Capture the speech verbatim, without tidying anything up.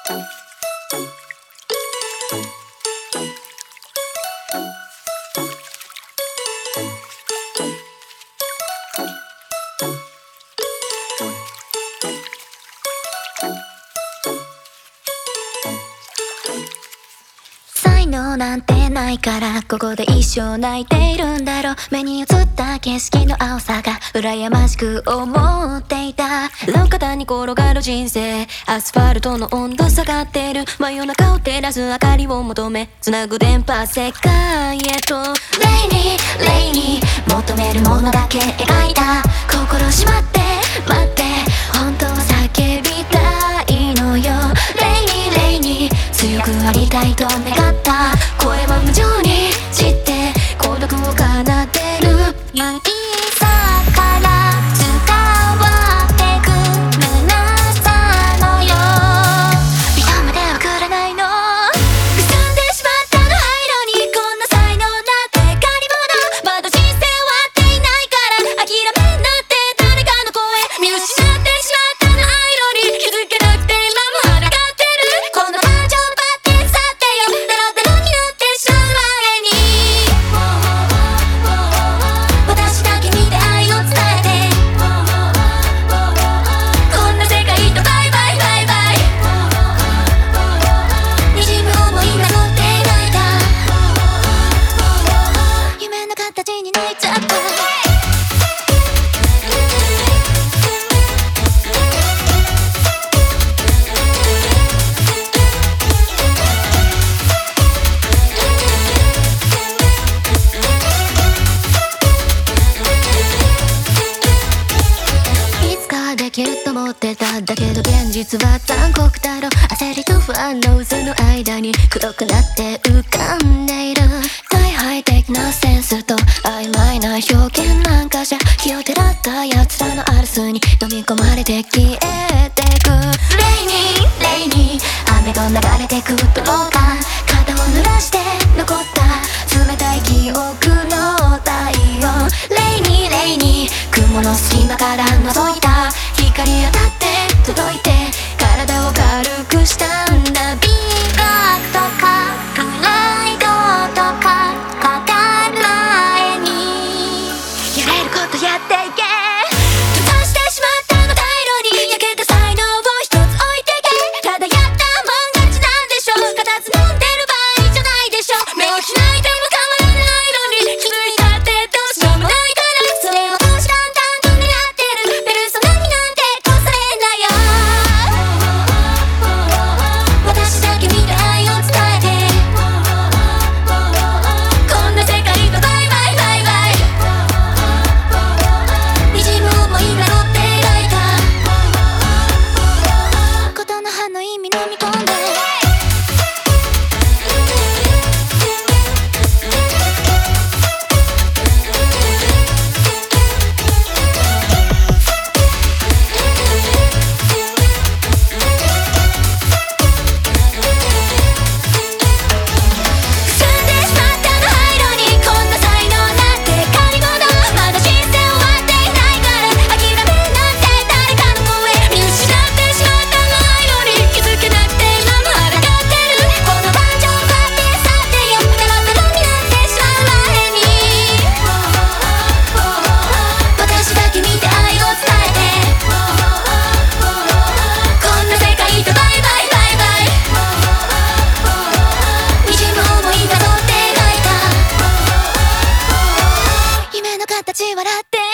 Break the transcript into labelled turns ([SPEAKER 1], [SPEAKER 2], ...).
[SPEAKER 1] 才能なんてないからここで一生泣いているんだろう。目に映った景色の青さが羨ましく思っていた。
[SPEAKER 2] 路肩に転がる人生、アスファルトの温度下がってる。真夜中を照らす明かりを求めつなぐ電波世界へと。
[SPEAKER 1] レイニーレイニー求めるものだけ描いた。心しまって待って本当は叫びたいのよ。レイニーレイニー強くありたいと願った。声は無情に散って孤独を奏でる。小さから伝わってくるなさのよ。人まではくれないの。くすんでしまったの灰色にこんな才能なんて借り物。まだ人生終わっていないから諦めんなって誰かの声見失ってしまったの灰色に気づけなくて今も腹がってる。この感情奪って去ってよダラダラになってしまう前に。私だけ見て愛を伝えてこんな世界とバイバイバイバイ。滲む想いが乗って描いた夢の形に泣いちゃった。いつかできると思ってた。だけど現実は残酷だろ。焦りと不安の渦の間に黒くなって浮かんでいる。大敗的なセンスと曖昧な表現なんかじゃ気をてらった奴らのアルスに飲み込まれて消えてく。レイニーレイニー雨と流れてくどうか肩を濡らして残った冷たい記憶の太陽。レイニーレイニー雲の隙間から覗いた光当たって届いて体を軽くしたんだ。美学とかプライドとか語る前にやれることやっていけ。閉ざしてしまったの退路に焼けた才能を一つ置いてけ。ただやったもん勝ちなんでしょ。固唾飲んでる場合じゃないでしょ。目を開いても変わらないのに気づいたってどうしようもないからそれを虎視眈々と狙ってる。ペルソナになんて越されないよ。私だけ見て愛を伝えてこんな世界とバイバイバイバイ。滲む想いが乗って描いたことの葉の意味飲み込んで。形笑って